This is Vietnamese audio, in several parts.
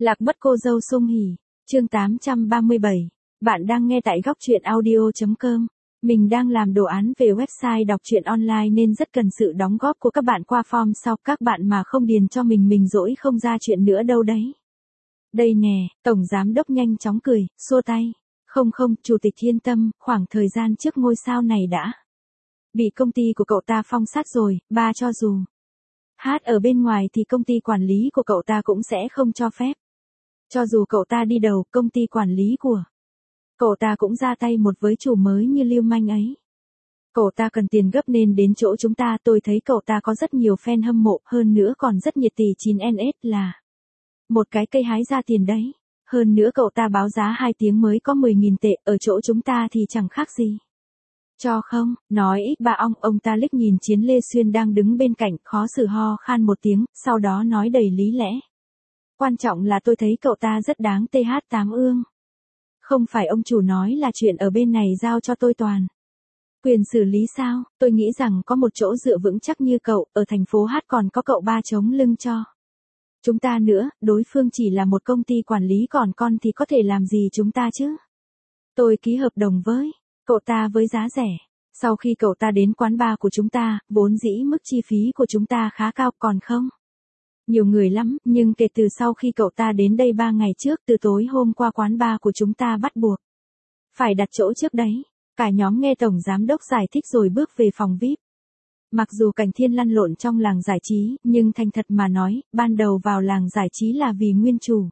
Lạc mất cô dâu Sung Hỉ, chương 837. Bạn đang nghe tại góc truyện audio.com. Mình đang làm đồ án về website đọc truyện online nên rất cần sự đóng góp của các bạn qua form sau. Các bạn mà không điền cho mình dỗi không ra chuyện nữa đâu đấy. Đây nè, Tổng Giám Đốc nhanh chóng cười, xua tay. Không, Chủ tịch yên tâm, khoảng thời gian trước ngôi sao này đã bị công ty của cậu ta phong sát rồi, ba cho dù hát ở bên ngoài thì công ty quản lý của cậu ta cũng sẽ không cho phép. Cho dù cậu ta đi đầu, công ty quản lý của cậu ta cũng ra tay một với chủ mới như Lưu Manh ấy. Cậu ta cần tiền gấp nên đến chỗ chúng ta, tôi thấy cậu ta có rất nhiều fan hâm mộ, hơn nữa còn rất nhiệt tình. 9NS là một cái cây hái ra tiền đấy. Hơn nữa cậu ta báo giá 2 tiếng mới có 10.000 tệ, ở chỗ chúng ta thì chẳng khác gì. Cho không, nói ít bà ông ta liếc nhìn Chiến Lê Xuyên đang đứng bên cạnh, khó xử ho khan một tiếng, sau đó nói đầy lý lẽ. Quan trọng là tôi thấy cậu ta rất đáng TH8 ương. Không phải ông chủ nói là chuyện ở bên này giao cho tôi toàn quyền xử lý sao, tôi nghĩ rằng có một chỗ dựa vững chắc như cậu, ở thành phố Hát còn có cậu ba chống lưng cho chúng ta nữa, đối phương chỉ là một công ty quản lý còn con thì có thể làm gì chúng ta chứ. Tôi ký hợp đồng với cậu ta với giá rẻ. Sau khi cậu ta đến quán bar của chúng ta, vốn dĩ mức chi phí của chúng ta khá cao còn không nhiều người lắm, nhưng kể từ sau khi cậu ta đến đây 3 ngày trước, từ tối hôm qua quán bar của chúng ta bắt buộc phải đặt chỗ trước đấy. Cả nhóm nghe Tổng Giám Đốc giải thích rồi bước về phòng VIP. Mặc dù Cảnh Thiên lăn lộn trong làng giải trí, nhưng thành thật mà nói, ban đầu vào làng giải trí là vì nguyên chủ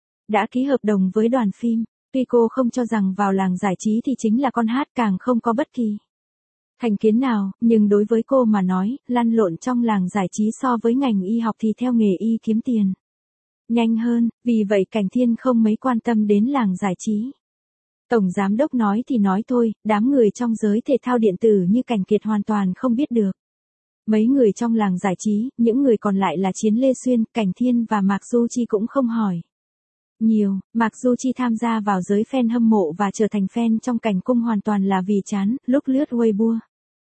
đã ký hợp đồng với đoàn phim. Tuy cô không cho rằng vào làng giải trí thì chính là con hát, càng không có bất kỳ thành kiến nào, nhưng đối với cô mà nói, lăn lộn trong làng giải trí so với ngành y học thì theo nghề y kiếm tiền nhanh hơn, vì vậy Cảnh Thiên không mấy quan tâm đến làng giải trí. Tổng Giám Đốc nói thì nói thôi, đám người trong giới thể thao điện tử như Cảnh Kiệt hoàn toàn không biết được. Mấy người trong làng giải trí, những người còn lại là Chiến Lê Xuyên, Cảnh Thiên và Mạc Du Chi cũng không hỏi nhiều. Mạc Du Chi tham gia vào giới fan hâm mộ và trở thành fan trong Cảnh Cung hoàn toàn là vì chán, lúc lướt Weibo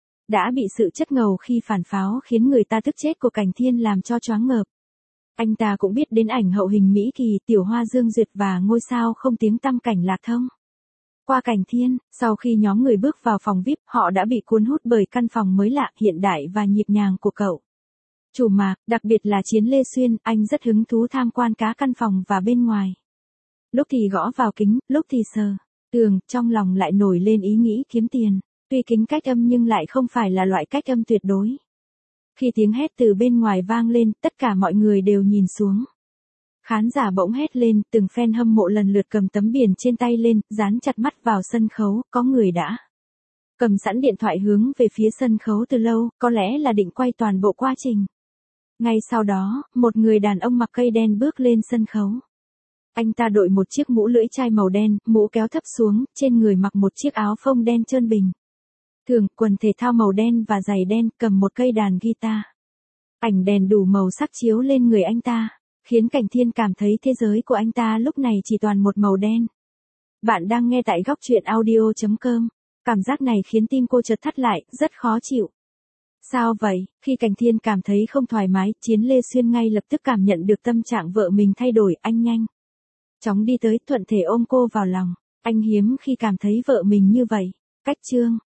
đã bị sự chất ngầu khi phản pháo khiến người ta tức chết của Cảnh Thiên làm cho choáng ngợp. Anh ta cũng biết đến ảnh hậu hình Mỹ Kỳ, Tiểu Hoa Dương Duyệt và ngôi sao không tiếng tăm Cảnh Lạc Thông. Qua Cảnh Thiên, sau khi nhóm người bước vào phòng VIP, họ đã bị cuốn hút bởi căn phòng mới lạ, hiện đại và nhịp nhàng của cậu chủ Mạc, đặc biệt là Chiến Lê Xuyên, anh rất hứng thú tham quan cả căn phòng và bên ngoài. Lúc thì gõ vào kính, lúc thì sờ tường, trong lòng lại nổi lên ý nghĩ kiếm tiền. Tuy kính cách âm nhưng lại không phải là loại cách âm tuyệt đối. Khi tiếng hét từ bên ngoài vang lên, tất cả mọi người đều nhìn xuống. Khán giả bỗng hét lên, từng fan hâm mộ lần lượt cầm tấm biển trên tay lên, dán chặt mắt vào sân khấu, có người đã cầm sẵn điện thoại hướng về phía sân khấu từ lâu, có lẽ là định quay toàn bộ quá trình. Ngay sau đó, một người đàn ông mặc cây đen bước lên sân khấu. Anh ta đội một chiếc mũ lưỡi chai màu đen, mũ kéo thấp xuống, trên người mặc một chiếc áo phông đen trơn bình thường, quần thể thao màu đen và giày đen, cầm một cây đàn guitar. Ảnh đèn đủ màu sắc chiếu lên người anh ta, khiến Cảnh Thiên cảm thấy thế giới của anh ta lúc này chỉ toàn một màu đen. Bạn đang nghe tại góc truyện audio.com. Cảm giác này khiến tim cô chợt thắt lại, rất khó chịu. Sao vậy? Khi Cảnh Thiên cảm thấy không thoải mái, Chiến Lê Xuyên ngay lập tức cảm nhận được tâm trạng vợ mình thay đổi, anh nhanh chóng đi tới, thuận thể ôm cô vào lòng. Anh hiếm khi cảm thấy vợ mình như vậy. Cách chương